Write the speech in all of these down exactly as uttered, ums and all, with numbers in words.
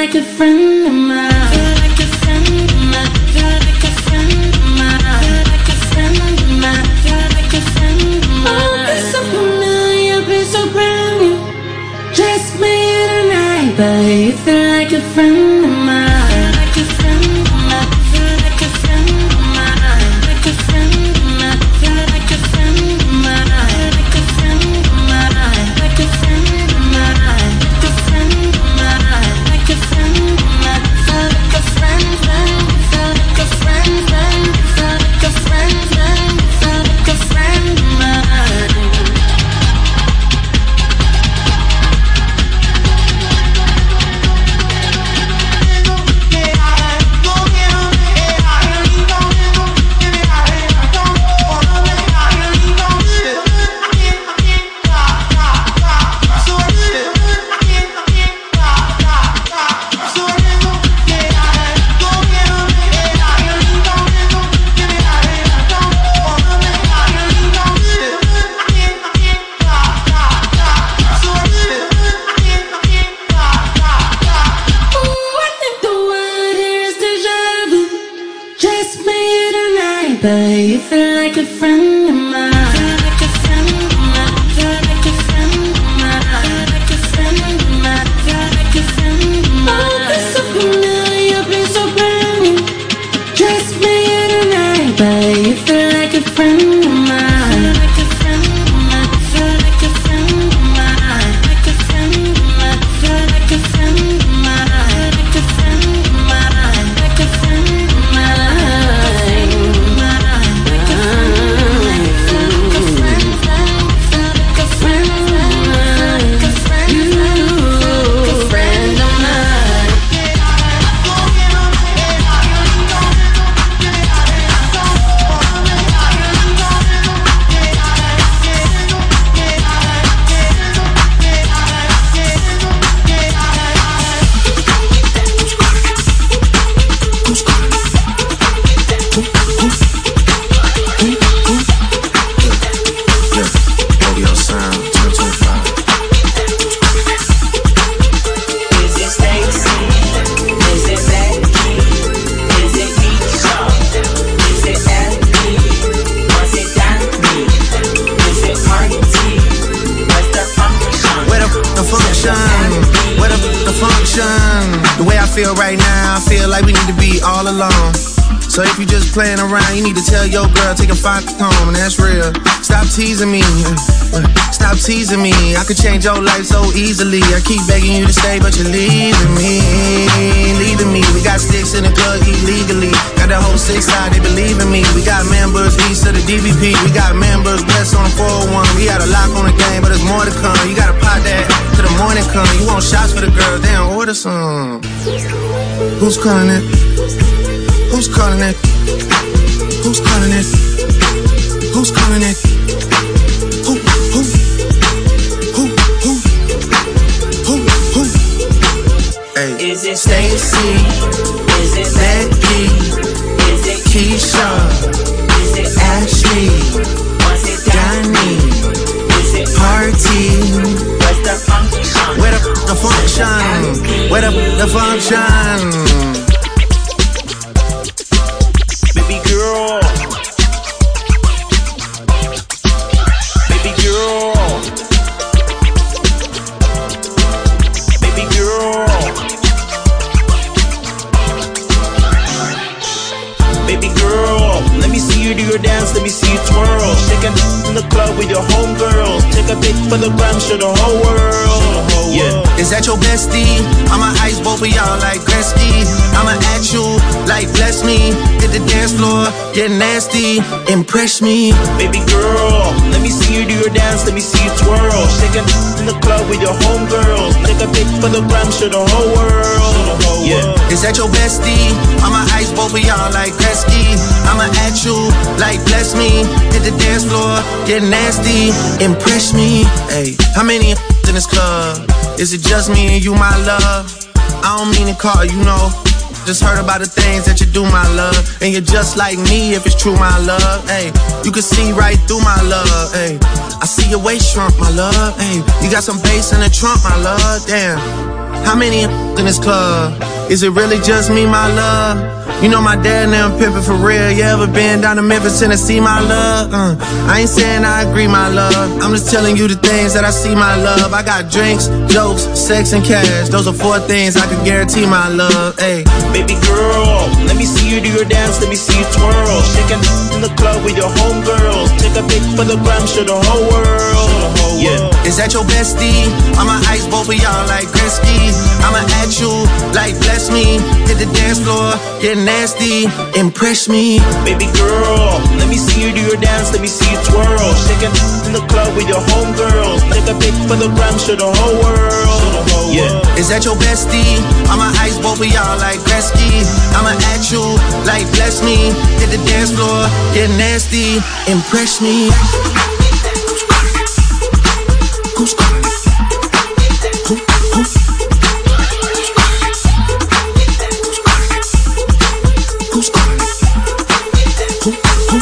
like a friend of mine. Feel like a friend of mine. Feel like a friend of mine. Feel like a friend of mine. Feel like a friend of mine. Oh, been so familiar, been so brand new. Just me tonight, but you feel like a friend of mine. Feel like a friend of mine. Feel like a friend of mine. Like a friend of mine. Feel like a friend of mine. Like a friend of mine. Like a friend of mine. Like a friend of mine. Like a friend of mine. Feel like a friend, friend. Feel like a friend, friend. Feel like a friend, friend. Feel like a friend of mine. But you feel like a friend of mine. Feel like a friend of mine. Feel like a friend of mine. Feel like a friend of mine. Feel like a friend of mine. Oh, been so familiar, been so brand new. Just me tonight, but you feel like a friend of mine. Feel like a friend of mine. Feel like a friend of mine. Like a friend of mine. Feel like a friend of mine. Like a friend of mine. Like a friend of mine. Feel right now, I feel like we need to be all alone. So if you just playing around, you need to tell your girl, take a fight home, and that's real. Stop teasing me, stop teasing me. I could change your life so easily. I keep begging you to stay, but you're leaving me, leaving me. We got sticks in the club illegally. Got the whole six side, they believe in me. We got members east of the D V P. We got members west on the four oh one. We got a lock on the game, but there's more to come. You gotta pot that till the morning come. You want shots for the girls, they don't order some. Who's calling it? Who's calling it? Who's calling it? Who's calling it? Who, who, who, who, who, who? Hey. Is it Stacy? Is it Becky? Is it Keisha? Is it Ashley? Was it Johnny? Is it Party? Where's the function? Where the, the function? Where the, the function? Baby girl, baby girl, baby girl, baby girl. Let me see you do your dance, let me see you twirl. Shake it in the club with your homegirls. Take a pic for the gram, show the whole world. Yeah. Is that your bestie? I'ma ice both of y'all like Gretzky. I'ma at you like bless me. Hit the dance floor, get nasty, impress me. Baby girl, let me see you do your dance, let me see you twirl. Shake it in the club with your homegirls. Take a pic for the gram, show the whole world. Yeah. Is that your bestie? I'ma ice both of y'all like Gretzky. I'ma at you like bless me. Hit the dance floor, get nasty, impress me. Hey, how many in this club? Is it just me and you, my love? I don't mean to call you, know. Just heard about the things that you do, my love. And you're just like me if it's true, my love. Hey, you can see right through my love. Hey, I see your waist shrunk, my love. Hey, you got some bass in the trunk, my love. Damn. How many in this club? Is it really just me, my love? You know my dad and them pimpin' for real. You ever been down to Memphis, Tennessee, my love? Uh, I ain't saying I agree, my love. I'm just telling you the things that I see, my love. I got drinks, jokes, sex, and cash. Those are four things I can guarantee, my love. Hey, baby girl, let me see you do your dance, let me see you twirl. Shaking in the club with your homegirls. Take a pic for the gram, show the whole world. Show the whole yeah. world. Is that your bestie? I'ma ice both of y'all like Gretzky. I'ma at you like bless me. Hit the dance floor, get nasty, impress me. Baby girl, let me see you do your dance, let me see you twirl. Shaking in the club with your homegirls. Take a pic for the gram, show the whole world. Show the whole yeah. world. Is that your bestie? I'ma ice both of y'all like Gretzky. I'ma at you like bless me. Hit the dance floor, get nasty, impress me. Who's calling? Who, who? Who's calling? Who, who?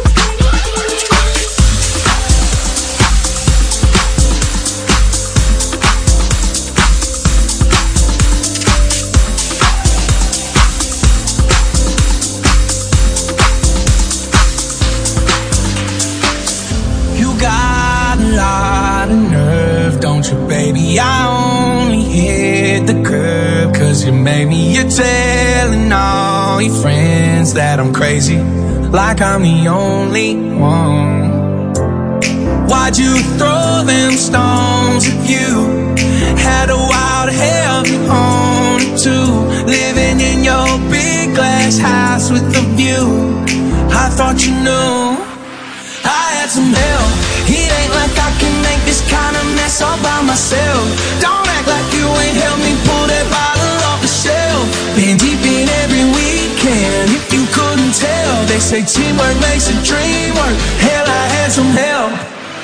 You got a lot of nerve, don't you, baby? I only hit the curb 'cause you made me. You're telling all your friends that I'm crazy, like I'm the only one. Why'd you throw them stones if you had a wild hell you owned too? Living in your big glass house with a view. I thought you knew I had some help. It ain't like I can make this kind of mess all by myself. Don't act like you ain't helped me pull that bottle off the shelf. Been deep in every weekend, if you couldn't tell. They say teamwork makes a dream work. Hell, I had some help.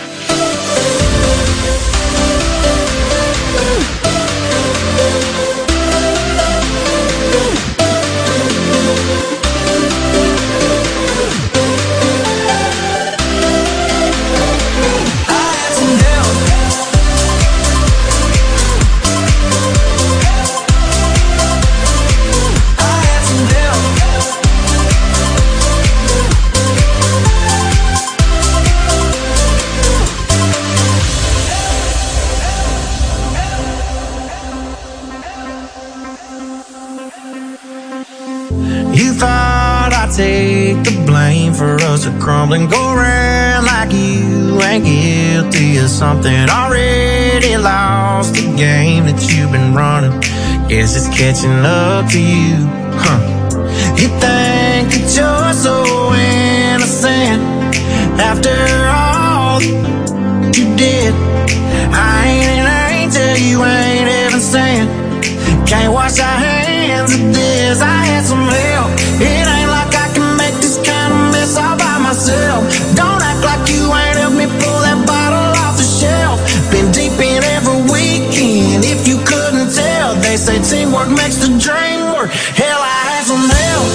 You thought I'd take the blame for us to crumble and go around like you ain't guilty of something. Already lost the game that you've been running. Guess it's catching up to you, huh? You think that you're so innocent after all you did. I ain't an angel, you ain't even saying. Can't wash our hands of this. I had some help. It ain't like I can make this kind of mess all by myself. Don't act like you ain't helped me pull that bottle off the shelf. Been deep in every weekend, if you couldn't tell. They say teamwork makes the dream work. Hell, I had some help.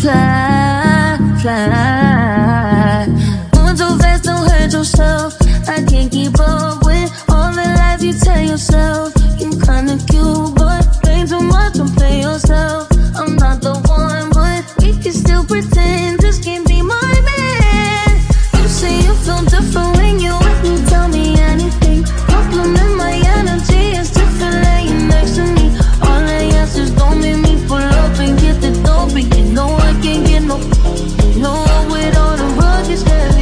fly, fly. Moving too fast, don't hurt yourself. I can't keep up with all the lies you tell yourself. You kinda cute, but play too much, don't play yourself. I'm not the one, but we can still pretend this can be my man. You say you feel different when you with me, tell me anything. Compliment my energy, it's different laying next to me. All I ask is don't make me pull up and get the dope. But you know I can't get no, no with all the rugged heavy.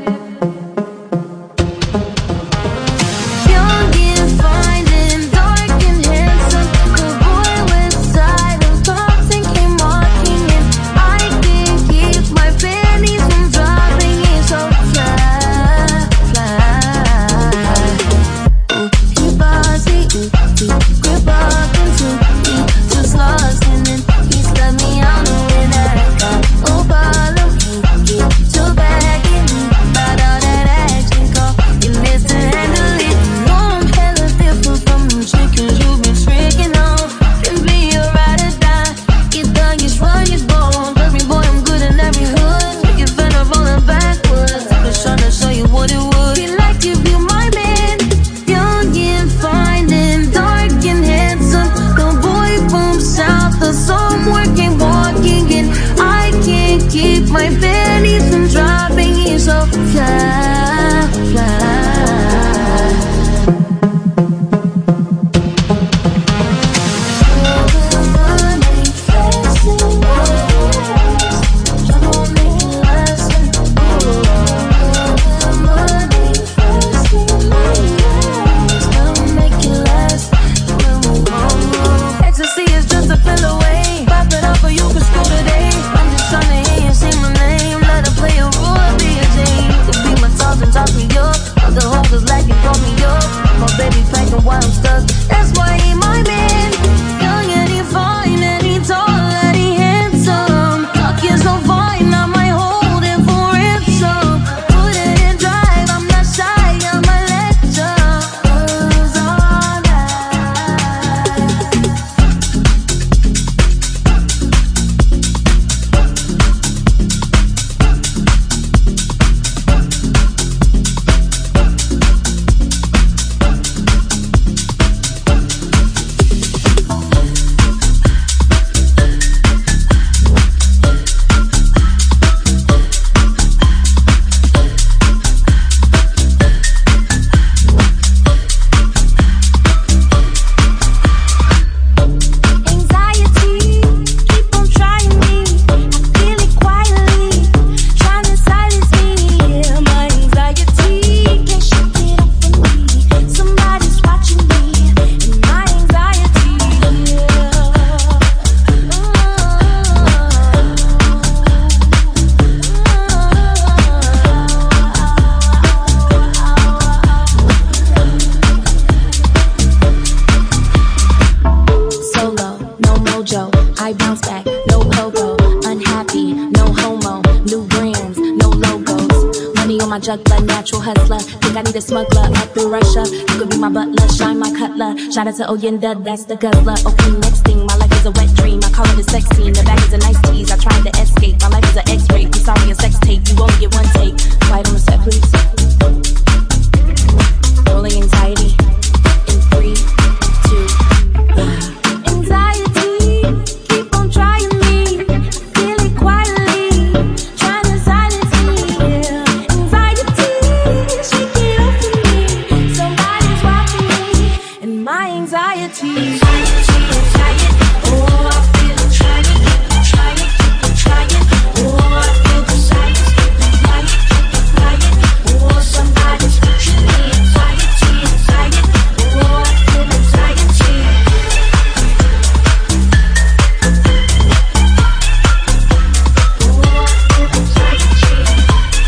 Shout out to Oyenda, that's the guzzler. Okay, next thing, my life is a wet dream. I call it a sex scene, the back is a nice tease. I tried to escape, my life is an X-ray. I'm sorry, a sex tape, you only get one take. Quiet on the set, please. Rolling anxiety in three, two, one. Anxiety, keep on trying me. Feel it quietly, trying to silence me. Anxiety, shake it off for me. Somebody's watching me. And my anxiety, anxiety, anxiety. Oh, I feel it trying, trying, trying. Oh, I feel the silence, flying, flying. Oh, somebody's watching me. Anxiety, anxiety. Oh, I feel anxiety. Oh, I feel anxiety.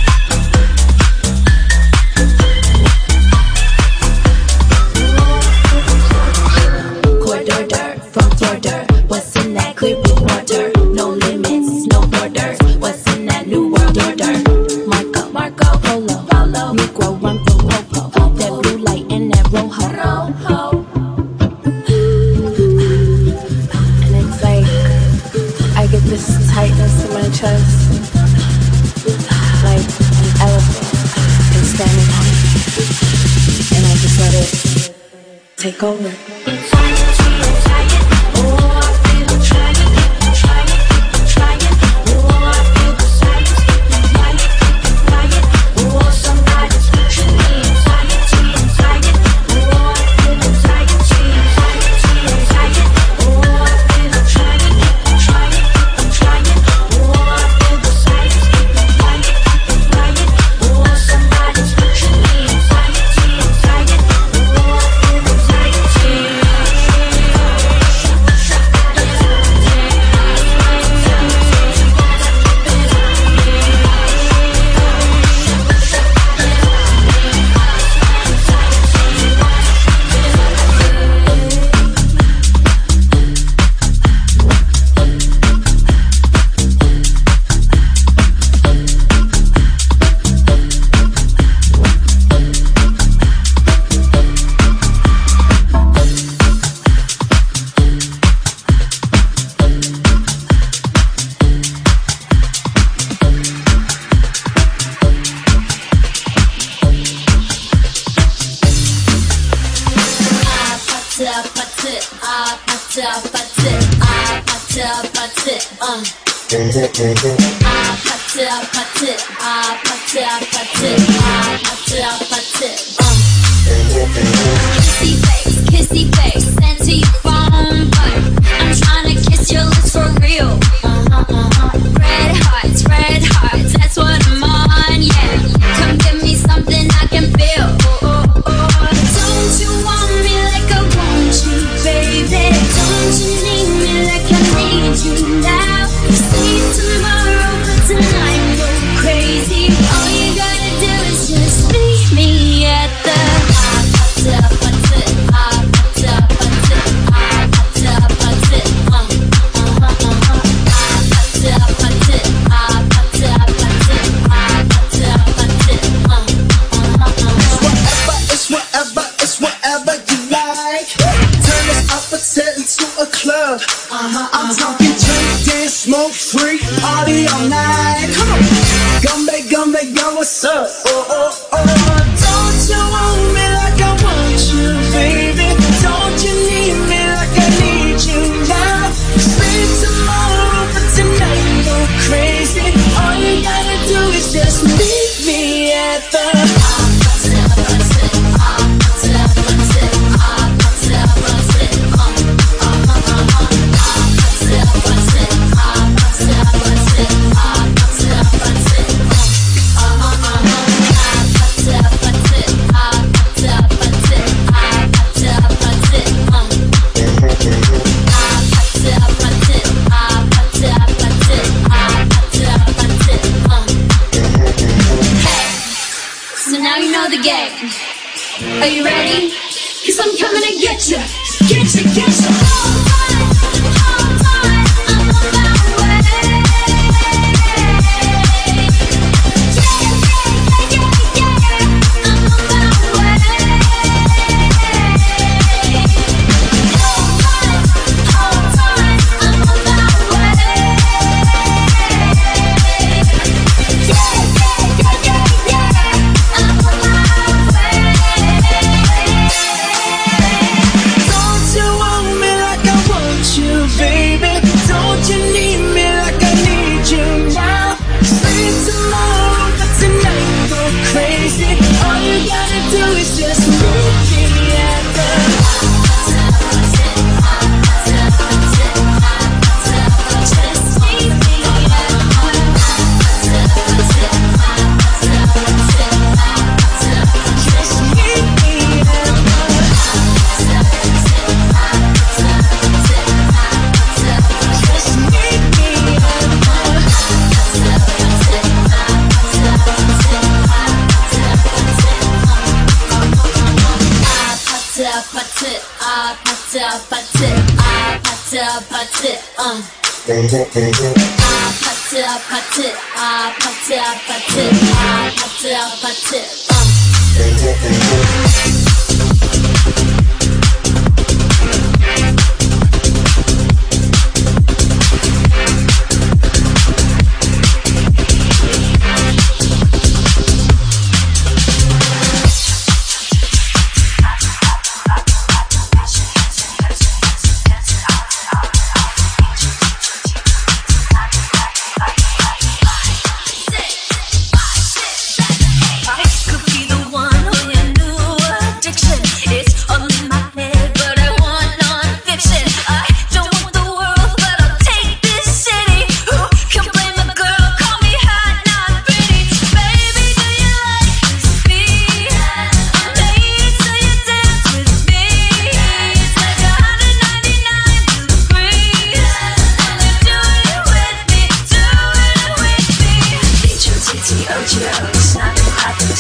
Corridor from Florida, what's in that clear blue water? No limits, no borders. What's in that new world order? Marco, Marco, Polo, Polo, Negro, run for Popo. That blue light and that rojo, rojo. And it's like I get this tightness in my take over.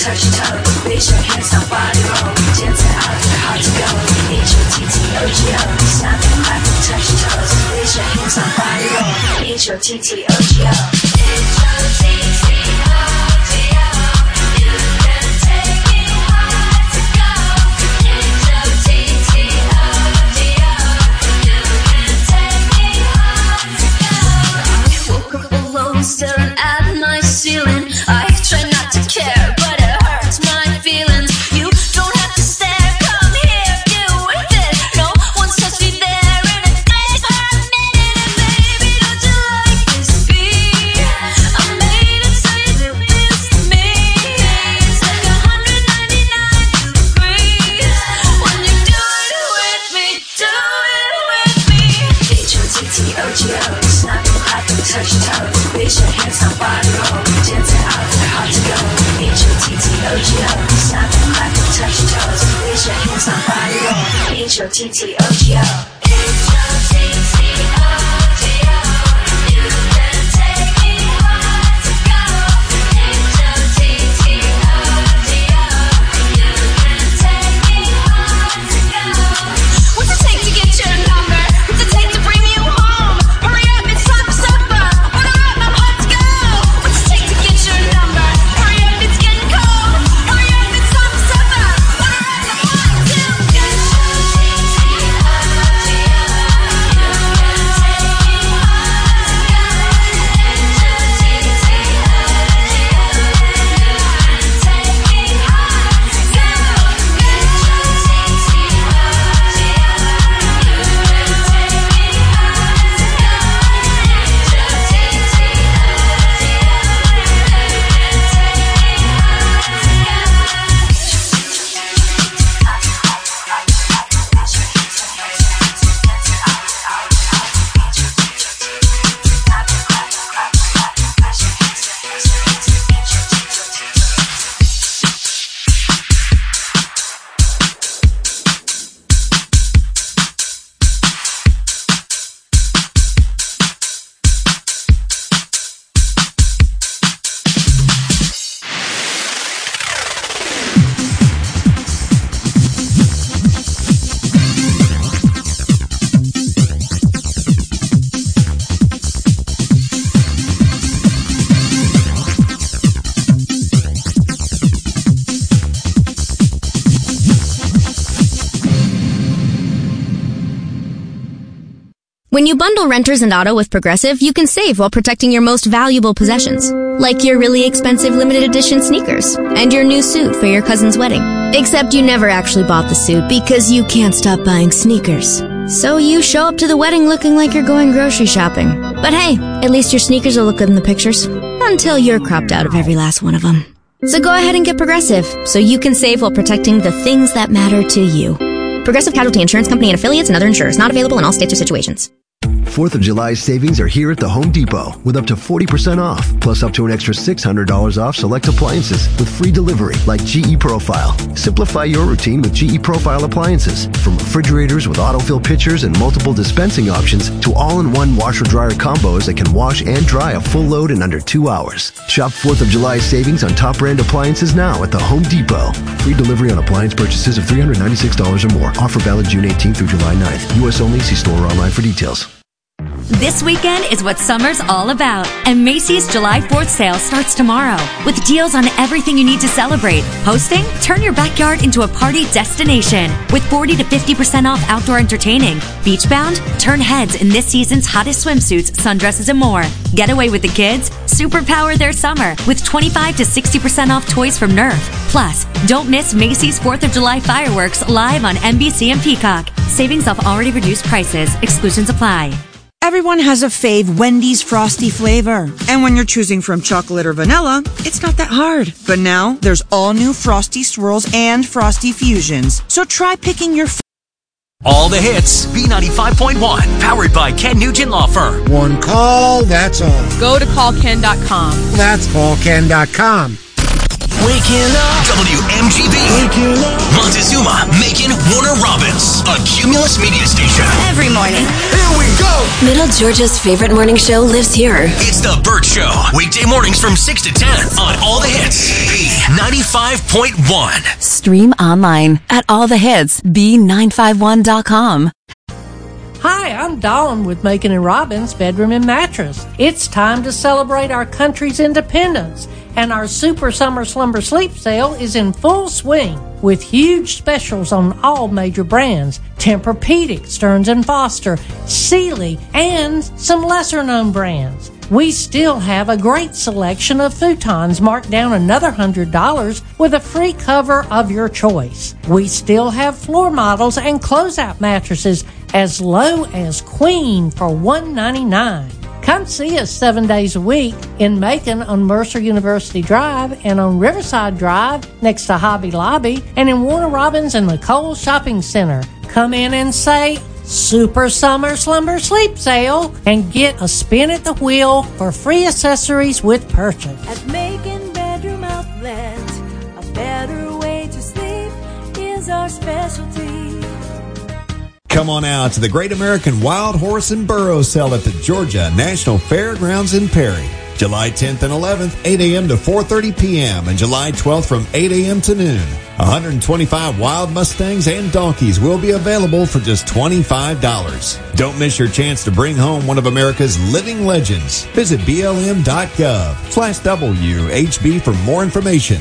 touch your toes. Raise your hands, now body roll. Dancing out there, hard to go. H O T T O G O. Snap and clap and touch your toes. Raise your hands, now body roll. H O T T O G O. H O T T O G O. You can take me hard to go. H O T T O G O. You can take me hard to go. I woke up alone, staring at my ceiling. I try not to care, but it hurts my feelings. You don't have to stare, come here, do with it. No one's touched me there in a day for a minute. And baby, don't you like this beat? I made it so you missed me. It's like one hundred ninety-nine degrees when you do it with me, do it with me. H O T T O G O, snap and clap and touch your toes. Raise your hands, now body roll. Dancing out there, hard to go. H O T T O G O, snap and clap and touch your toes. Raise your hands, now body roll. H O T T O G O. H O T T O G O. You can take me hard to go. H O T T O G O. You can take me hard to go. What's it take to get your number? What's it take to bring you home? Hurry up, it's time for supper. Order up, I'm hot to go. What's it take to get your number? Hurry up, it's getting cold. Hurry up, it's time for supper. Order up, I'm hot to go. When you bundle renters and auto with Progressive, you can save while protecting your most valuable possessions, like your really expensive limited edition sneakers and your new suit for your cousin's wedding. Except you never actually bought the suit because you can't stop buying sneakers. So you show up to the wedding looking like you're going grocery shopping. But hey, at least your sneakers will look good in the pictures, until you're cropped out of every last one of them. So go ahead and get Progressive, so you can save while protecting the things that matter to you. Progressive Casualty Insurance Company and affiliates and other insurers. Not available in all states or situations. fourth of July savings are here at the Home Depot with up to forty percent off, plus up to an extra six hundred dollars off select appliances with free delivery like G E Profile. Simplify your routine with G E Profile appliances. From refrigerators with autofill pitchers and multiple dispensing options to all-in-one washer-dryer combos that can wash and dry a full load in under two hours. Shop fourth of July savings on top brand appliances now at the Home Depot. Free delivery on appliance purchases of three hundred ninety-six dollars or more. Offer valid June eighteenth through July ninth. U S only. See store or online for details. This weekend is what summer's all about, and Macy's July fourth sale starts tomorrow with deals on everything you need to celebrate. Hosting? Turn your backyard into a party destination with forty to fifty percent off outdoor entertaining. Beachbound? Turn heads in this season's hottest swimsuits, sundresses, and more. Get away with the kids? Superpower their summer with twenty-five to sixty percent off toys from Nerf. Plus, don't miss Macy's fourth of July fireworks live on N B C and Peacock. Savings off already reduced prices. Exclusions apply. Everyone has a fave Wendy's Frosty flavor. And when you're choosing from chocolate or vanilla, it's not that hard. But now, there's all new Frosty Swirls and Frosty Fusions. So try picking your f- All the hits, B ninety-five point one, powered by Ken Nugent Law Firm. One call, that's all. Go to call ken dot com. That's call ken dot com. Waking up. W M G B. Waking up. Montezuma, Macon, Warner Robins. A Cumulus media station. Every morning. Here we go. Middle Georgia's favorite morning show lives here. It's The Burt Show. Weekday mornings from six to ten on All the Hits. B ninety-five. ninety-five point one. Stream online at all the hits B nine five one dot com. Hi, I'm Dawn with Macon and Robbins Bedroom and Mattress. It's time to celebrate our country's independence, and our Super Summer Slumber Sleep sale is in full swing with huge specials on all major brands: Tempur-Pedic, Stearns and Foster, Sealy, and some lesser-known brands. We still have a great selection of futons marked down another one hundred dollars with a free cover of your choice. We still have floor models and closeout mattresses as low as queen for one hundred ninety-nine dollars. Come see us seven days a week in Macon on Mercer University Drive and on Riverside Drive next to Hobby Lobby, and in Warner Robins and the Kohl's Shopping Center. Come in and say Super Summer Slumber Sleep Sale and get a spin at the wheel for free accessories with purchase. At Macon Bedroom Outlet, a better way to sleep is our specialty. Come on out to the Great American Wild Horse and Burro Sale at the Georgia National Fairgrounds in Perry. July tenth and eleventh, eight a.m. to four thirty p.m. and July twelfth from eight a.m. to noon. one hundred twenty-five wild Mustangs and donkeys will be available for just twenty-five dollars. Don't miss your chance to bring home one of America's living legends. Visit B L M dot gov slash W H B for more information.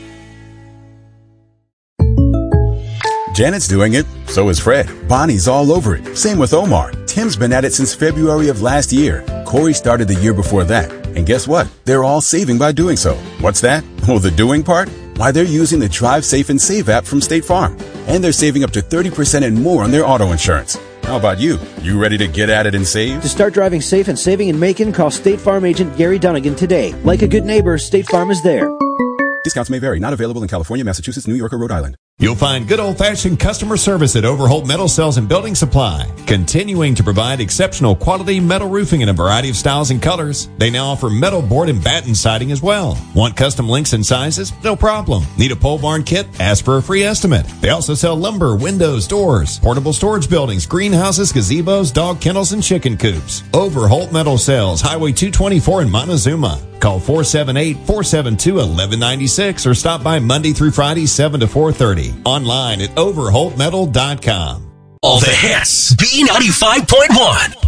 Janet's doing it. So is Fred. Bonnie's all over it. Same with Omar. Tim's been at it since February of last year. Corey started the year before that. And guess what? They're all saving by doing so. What's that? Oh, the doing part? Why, they're using the Drive Safe and Save app from State Farm. And they're saving up to thirty percent and more on their auto insurance. How about you? You ready to get at it and save? To start driving safe and saving in Macon, call State Farm agent Gary Dunnigan today. Like a good neighbor, State Farm is there. Discounts may vary. Not available in California, Massachusetts, New York, or Rhode Island. You'll find good old-fashioned customer service at Overholt Metal Cells and Building Supply, continuing to provide exceptional quality metal roofing in a variety of styles and colors. They now offer metal board and batten siding as well. Want custom lengths and sizes? No problem. Need a pole barn kit? Ask for a free estimate. They also sell lumber, windows, doors, portable storage buildings, greenhouses, gazebos, dog kennels, and chicken coops. Overholt Metal Cells, Highway two twenty-four in Montezuma. Call four seven eight, four seven two, one one nine six or stop by Monday through Friday, seven to four thirty. Online at overholt metal dot com. All the hits. B ninety-five point one.